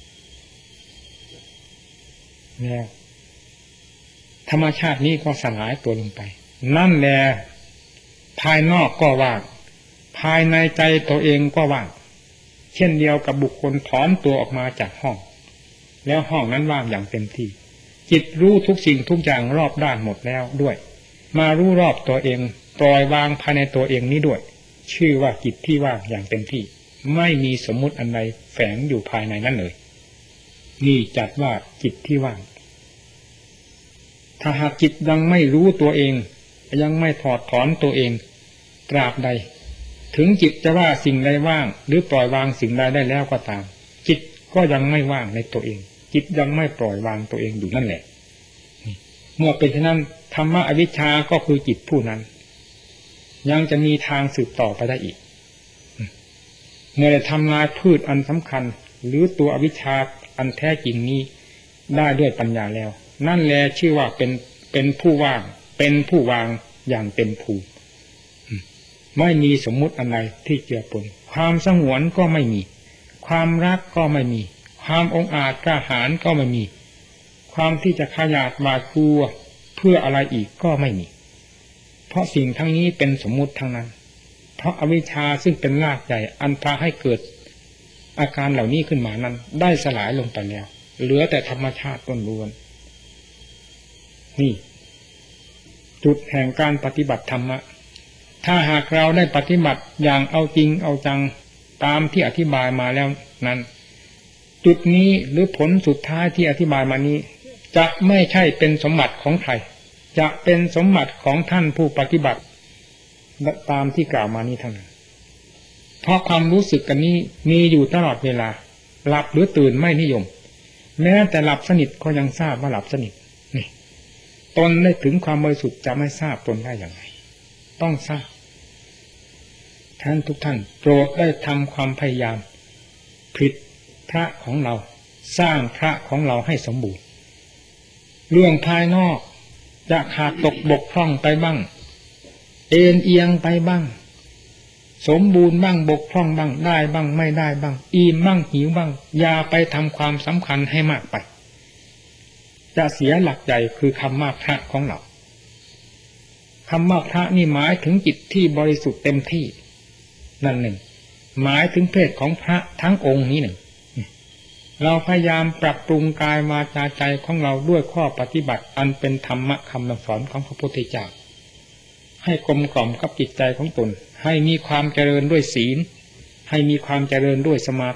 แล้วธรรมชาตินี้ก็สลายตัวลงไปนั่นแหละภายนอกก็ว่างภายในใจตัวเองก็ว่างเช่นเดียวกับบุคคลถอนตัวออกมาจากห้องแล้วห้องนั้นว่างอย่างเต็มที่จิตรู้ทุกสิ่งทุกอย่างรอบด้านหมดแล้วด้วยมารู้รอบตัวเองปล่อยวางภายในตัวเองนี้ด้วยชื่อว่าจิตที่ว่างอย่างเต็มที่ไม่มีสมมุติอันใดแฝงอยู่ภายในนั้นเลยนี่จัดว่าจิตที่ว่างถ้าหากจิตยังไม่รู้ตัวเองยังไม่ถอดถอนตัวเองตราบใดถึงจิตจะว่าสิ่งใดว่างหรือปล่อยวางสิ่งใดได้แล้วก็ตามจิตก็ยังไม่ว่างในตัวเองจิตยังไม่ปล่อยวางตัวเองอยู่นั่นแหละเมื่อเป็นเช่นนั้นธรรมะอวิชชาก็คือจิตผู้นั้นยังจะมีทางสืบต่อไปได้อีกเมื่อได้ทำลายพืชอันสำคัญหรือตัวอวิชชาอันแท้จริงนี้ได้ด้วยปัญญาแล้วนั่นแหละชื่อว่าเป็นเป็นผู้ว่างเป็นผู้วางอย่างเต็มภูมิไม่มีสมมุติอะไรที่เจือปนความสงวนก็ไม่มีความรักก็ไม่มีความองอาจกล้าหาญก็ไม่มีความที่จะขยาดหวาดกลัวเพื่ออะไรอีกก็ไม่มีเพราะสิ่งทั้งนี้เป็นสมมุติทั้งนั้นเพราะอวิชชาซึ่งเป็นรากใหญ่อันพาให้เกิดอาการเหล่านี้ขึ้นมานั้นได้สลายลงไปแล้วเหลือแต่ธรรมชาติล้วนๆนี่จุดแห่งการปฏิบัติธรรมะถ้าหากเราได้ปฏิบัติอย่างเอาจริงเอาจังตามที่อธิบายมาแล้วนั้นจุดนี้หรือผลสุดท้ายที่อธิบายมานี้จะไม่ใช่เป็นสมบัติของใครจะเป็นสมบัติของท่านผู้ปฏิบัติตามที่กล่าวมานี้ทั้งนั้นเพราะความรู้สึกกันนี้มีอยู่ตลอดเวลาหลับหรือตื่นไม่นิยมแม้แต่หลับสนิทก็ยังทราบว่าหลับสนิทนี่ตนได้ถึงความบริสุทธิ์จะไม่ทราบตนได้อย่างไรต้องทราบท่านทุกท่านโปรดได้ทำความพยายามผลิตพระของเราสร้างพระของเราให้สมบูรณ์เรื่องภายนอกจะขาดตกบกพร่องไปบ้างเอ็นเอียงไปบ้างสมบูรณ์บ้างบกพร่องบ้างได้บ้างไม่ได้บ้างอิ่มบ้างหิวบ้างอย่าไปทำความสำคัญให้มากไปจะเสียหลักใหญ่คือคำว่าพระของเราคำว่าพระนี่หมายถึงจิตที่บริสุทธิ์เต็มที่นั่นหนึ่งหมายถึงเพศของพระทั้งองค์นี้หนึ่งเราพยายามปรับปรุงกายวาจาใจของเราด้วยข้อปฏิบัติอันเป็นธรรมะคำสอนของพระพุทธเจ้าให้กลมกล่อมกับจิตใจของตนให้มีความเจริญด้วยศีลให้มีความเจริญด้วยสมาธิ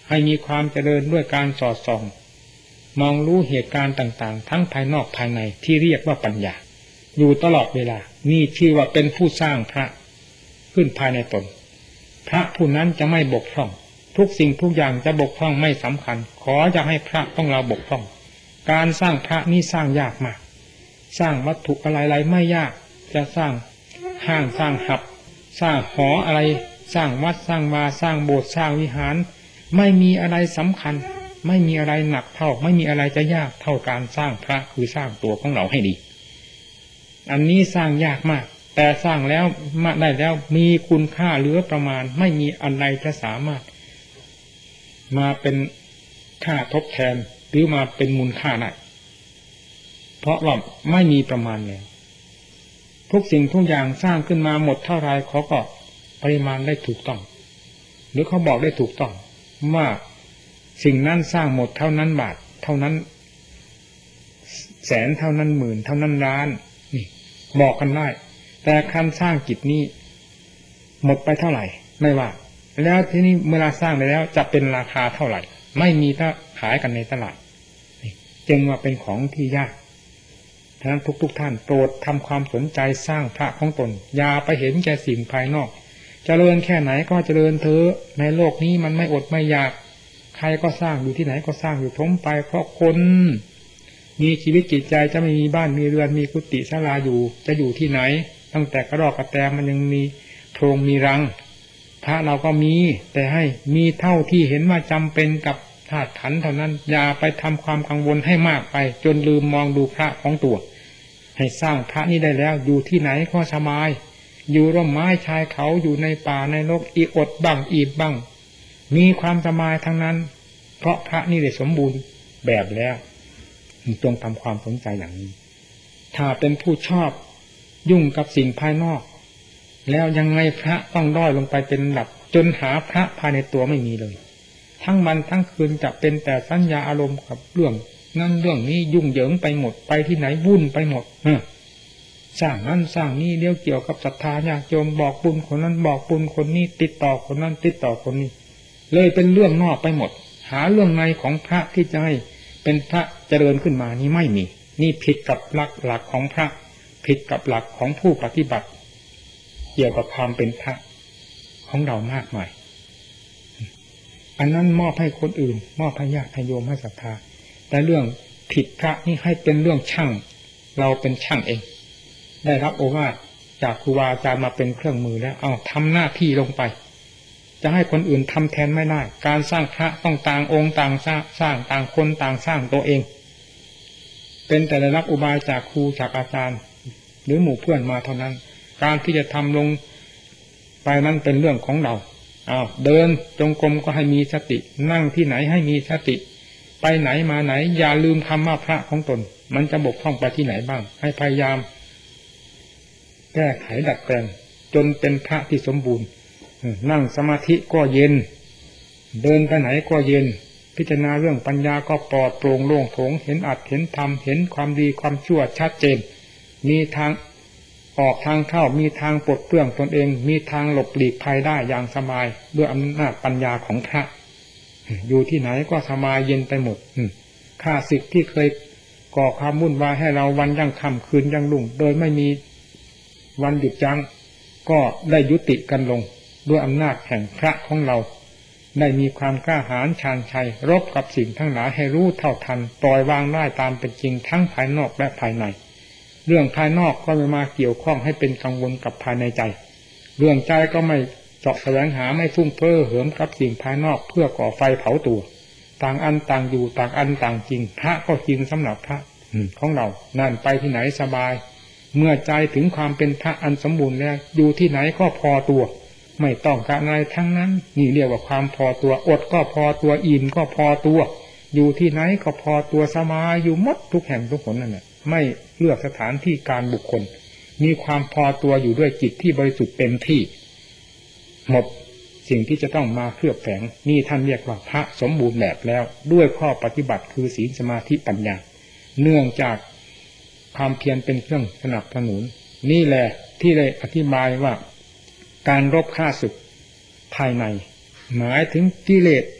ให้มีความเจริญด้วยการสอดส่องมองรู้เหตุการณ์ต่างๆทั้งภายนอกภายในที่เรียกว่าปัญญาอยู่ตลอดเวลานี่ชื่อว่าเป็นผู้สร้างพระขึ้นภายในตนพระผู้นั้นจะไม่บกพร่องทุกสิ่งทุกอย่างจะบกพร่องไม่สำคัญขอจะให้พระต้องเราบกพร่องการสร้างพระนี่สร้างยากมากสร้างวัตถุอะไรๆไม่ยากจะสร้างห้างสร้างหับสร้างหออะไรสร้างวัดสร้างวาสร้างโบสถ์สร้างวิหารไม่มีอะไรสำคัญไม่มีอะไรหนักเท่าไม่มีอะไรจะยากเท่าการสร้างพระคือสร้างตัวของเราให้ดีอันนี้สร้างยากมากแต่สร้างแล้วมาได้แล้วมีคุณค่าเหลือประมาณไม่มีอะไรจะสามารถมาเป็นค่าทดแทนหรือมาเป็นมูลค่าได้เพราะว่าไม่มีประมาณเลยทุกสิ่งทุกอย่างสร้างขึ้นมาหมดเท่าไรเขาก็ปริมาณได้ถูกต้องหรือเขาบอกได้ถูกต้องว่าสิ่งนั้นสร้างหมดเท่านั้นบาทเท่านั้นแสนเท่านั้นหมื่นเท่านั้นล้านนี่บอกกันได้แต่คำสร้างกิจนี้หมดไปเท่าไหร่ไม่ว่าแล้วที่นี่เมื่อสร้างไปแล้วจะเป็นราคาเท่าไหร่ไม่มีถ้าขายกันในตลาดจึงว่าเป็นของที่ยากฉะนั้นทุกๆท่านโปรดทำความสนใจสร้างพระของตนอย่าไปเห็นแก่สิ่งภายนอกเจริญแค่ไหนก็เจริญเถอะในโลกนี้มันไม่อดไม่อยากใครก็สร้างอยู่ที่ไหนก็สร้างอยู่ทมไปเพราะคนมีชีวิตจิตใจจะไม่มีบ้านมีเรือนมีกุฏิศาลาอยู่จะอยู่ที่ไหนตั้งแต่กระรอกกระแตมันยังมีโพรงมีรังพระเราก็มีแต่ให้มีเท่าที่เห็นว่าจำเป็นกับธาตุขันธ์เท่านั้นอย่าไปทำความกังวลให้มากไปจนลืมมองดูพระของตัวให้สร้างพระนี้ได้แล้วอยู่ที่ไหนก็สบายอยู่ร่มไม้ชายเขาอยู่ในป่าในโลกอีอดบ้างอีบบ้างมีความสบายทั้งนั้นเพราะพระนี่ได้สมบูรณ์แบบแล้วจงทำความสนใจอย่างนี้ถ้าเป็นผู้ชอบยุ่งกับสิ่งภายนอกแล้วยังไงพระต้องด้อยลงไปเป็นระดับจนหาพระภายในตัวไม่มีเลยทั้งวันทั้งคืนจะเป็นแต่สัญญาอารมณ์กับเรื่องนั่นเรื่องนี้ยุ่งเหยิงไปหมดไปที่ไหนวุ่นไปหมดสร้างนั้นสร้างนี้เดี๋ยวเกี่ยวกับศรัทธาญาติโยมบอกบุญคนนั้นบอกบุญคนนี้ติดต่อคนนั้นติดต่อคนนี้เลยเป็นเรื่องนอกไปหมดหาเรื่องในของพระที่จะให้เป็นพระเจริญขึ้นมานี่ไม่มีนี่ผิดกับหลักหลักของพระผิดกับหลักของผู้ปฏิบัติเกี่ยวกับความเป็นพระของเรามากมายอันนั้นมอบให้คนอื่นมอบให้ญาติโยมให้ศรัทธาแต่เรื่องผิดพระนี่ให้เป็นเรื่องช่างเราเป็นช่างเองได้รับโอวาทจากครูบาอาจารย์มาเป็นเครื่องมือแล้วเอาทำหน้าที่ลงไปจะให้คนอื่นทำแทนไม่ได้การสร้างพระต้องต่างองค์ต่างสร้างสร้างต่างคนต่างสร้างตัวเองเป็นแต่ได้รับอุบายจากครูจากอาจารย์หรือหมู่เพื่อนมาเท่านั้นการที่จะทำลงไปนั้นเป็นเรื่องของเราอ้าวเดินจงกรมก็ให้มีสตินั่งที่ไหนให้มีสติไปไหนมาไหนอย่าลืมคำว่าพระของตนมันจะบกพร่องไปที่ไหนบ้างให้พยายามแก้ไขดัดแปลงจนเป็นพระที่สมบูรณ์นั่งสมาธิก็เย็นเดินไปไหนก็เย็นพิจารณาเรื่องปัญญาก็ปลอดโปร่งโล่งโถงเห็นอัตเห็นธรรมเห็นความดีความชั่วชัดเจนมีทางออกทางเข้ามีทางปลดเปลื้องตนเองมีทางหลบหลีกภัยได้อย่างสบายด้วยอำนาจปัญญาของพระอยู่ที่ไหนก็สบายเย็นไปหมดข้าศึกที่เคยก่อความวุ่นวายให้เราวันยังค่ำคืนยังรุ่งโดยไม่มีวันหยุดยั้งก็ได้ยุติกันลงด้วยอำนาจแห่งพระของเราได้มีความกล้าหาญชาญชัยรบกับสิ่งทั้งหลายให้รู้เท่าทันปล่อยวางได้ตามเป็นจริงทั้งภายนอกและภายในเรื่องภายนอกก็ไม่มาเกี่ยวข้องให้เป็นกังวลกับภายในใจเรื่องใจก็ไม่เจาะแสวงหาไม่ฟุ้งเฟ้อเหิมกับสิ่งภายนอกเพื่อก่อไฟเผาตัวต่างอันต่างอยู่ต่างอันต่างจริงพระก็จริงสำหรับพระของเรานั่นไปที่ไหนสบายเมื่อใจถึงความเป็นพระอันสมบูรณ์แล้วอยู่ที่ไหนก็พอตัวไม่ต้องการอะไรทั้งนั้นนี่เรียกว่าความพอตัวอดก็พอตัวอิ่มก็พอตัวอยู่ที่ไหนก็พอตัวสบายอยู่หมดทุกแห่งทุกหนนั่นแหละไม่เลือกสถานที่การบุคคลมีความพอตัวอยู่ด้วยจิตที่บริสุทธิ์เต็มที่หมดสิ่งที่จะต้องมาเคลือบแฝงนี่ท่านเรียกว่าพระสมบูรณ์แบบแล้วด้วยข้อปฏิบัติคือศีลสมาธิปัญญาเนื่องจากความเพียรเป็นเครื่องสนับสนุนนี่แหละที่ได้อธิบายว่าการรบฆ่าศึกภายในหมายถึงกิเลส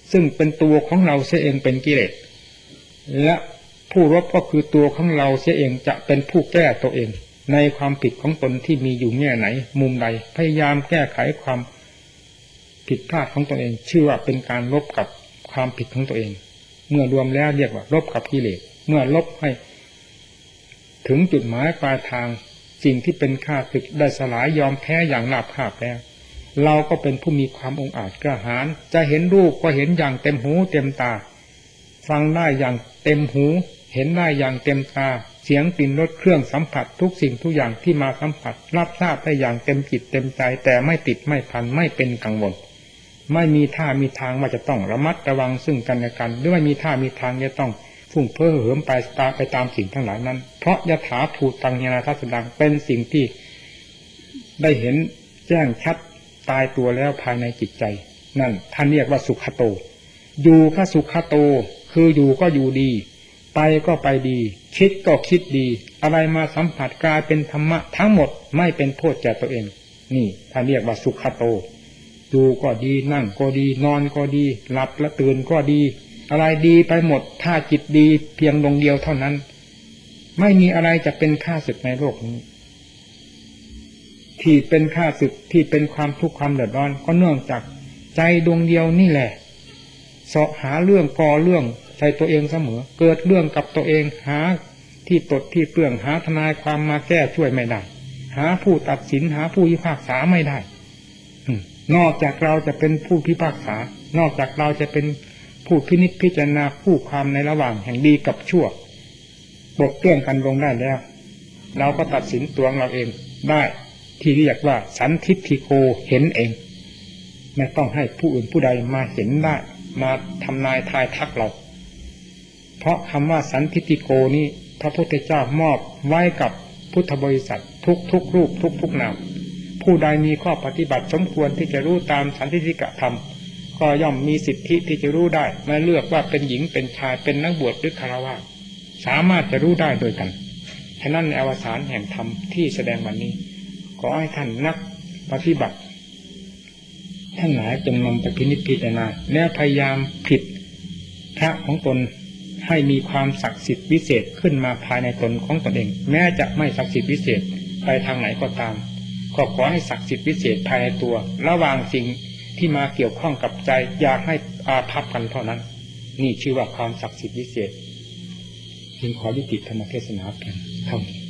ซึ่งเป็นตัวของเราเสียเองเป็นกิเลสและผู้รบก็คือตัวของเราเสียเองจะเป็นผู้แก้ตัวเองในความผิดของตนที่มีอยู่แง่ไหนมุมใดพยายามแก้ไขความผิดพลาดของตัวเองชื่อว่าเป็นการลบกับความผิดของตัวเองเมื่อรวมแล้วเรียกว่าลบกับกิเลสเมื่อลบให้ถึงจุดหมายปลายทางสิ่งที่เป็นข้าศึกได้สลายยอมแพ้อย่างราบคาบแล้วเราก็เป็นผู้มีความองอาจกล้าหาญจะเห็นรูปก็เห็นอย่างเต็มหูเต็มตาฟังได้อย่างเต็มหูเห็นได้อย่างเต็มตาเสียงกลิ่นรสเครื่องสัมผัสทุกสิ่งทุกอย่างที่มาสัมผัสรับทราบได้อย่างเต็มจิตเต็มใจแต่ไม่ติดไม่พันไม่เป็นกังวลไม่มีท่ามีทางว่าจะต้องระมัดระวังซึ่งกันและกันหรือไม่มีท่ามีทางจะต้องฟุ้งเฟ้อเหิมไปตามไปตามสิ่งทั้งหลายนั้นเพราะยถาภูตังญาณทัศนังเป็นสิ่งที่ได้เห็นแจ้งชัดตายตัวแล้วภายในจิตใจนั่นท่านเรียกว่าสุขโตอยู่ก็สุขโตคืออยู่ก็อยู่ดีไปก็ไปดีคิดก็คิดดีอะไรมาสัมผัสกลายเป็นธรรมะทั้งหมดไม่เป็นโทษแก่ตัวเองนี่ท่านเรียกว่าสุขโตอยู่ก็ดีนั่งก็ดีนอนก็ดีหลับและตื่นก็ดีอะไรดีไปหมดถ้าจิตดีเพียงดวงเดียวเท่านั้นไม่มีอะไรจะเป็นข้าศึกในโลกนี้ที่เป็นข้าศึกที่เป็นความทุกข์ความเดือดร้อนก็เนื่องจากใจดวงเดียวนี่แหละเสาะหาเรื่องก่อเรื่องใส่ตัวเองเสมอเกิดเรื่องกับตัวเองหาที่ปลดที่เปลื้องหาทนายความมาแก้ช่วยไม่ได้หาผู้ตัดสินหาผู้พิพากษาไม่ได้นอกจากเราจะเป็นผู้พิพากษานอกจากเราจะเป็นผู้พินิจพิจารณาคู่ความในระหว่างแห่งดีกับชั่วบกเกี่ยงกันลงได้แล้วเราก็ตัดสินตัวเราเองได้ที่เรียกว่าสันทิฏฐิโกเห็นเองไม่ต้องให้ผู้อื่นผู้ใดมาเห็นได้มาทำนายทายทักเราเพราะคำว่าสันทิฏฐิโกนี้พระพุทธเจ้ามอบไว้กับพุทธบริษัททุกทุกรูปทุกทุกนามผู้ใดมีข้อปฏิบัติสมควรที่จะรู้ตามสันทิฏฐิกธรรมก็ย่อมมีสิทธิที่จะรู้ได้ไม่เลือกว่าเป็นหญิงเป็นชายเป็นนักบวชหรือฆราวาสสามารถจะรู้ได้โดยกันฉะนั้นในอวสานแห่งธรรมที่แสดงวันนี้ขอให้ท่านนักปฏิบัติท่านหลายจงนำไปพินิจพิจารณาและพยายามผิดพระของตนให้มีความศักดิ์สิทธิ์วิเศษขึ้นมาภายในตนของตนเองแม้จะไม่ศักดิ์สิทธิ์วิเศษไปทางไหนก็ตามก็ขอให้ศักดิ์สิทธิ์วิเศษภายในตัวระหว่างสิ่งที่มาเกี่ยวข้องกับใจอย่าให้อาภัพกันเท่านั้นนี่ชื่อว่าความศักดิ์สิทธิ์วิเศษจึงขอยุติธรรมเทศนาเพียงเท่านี้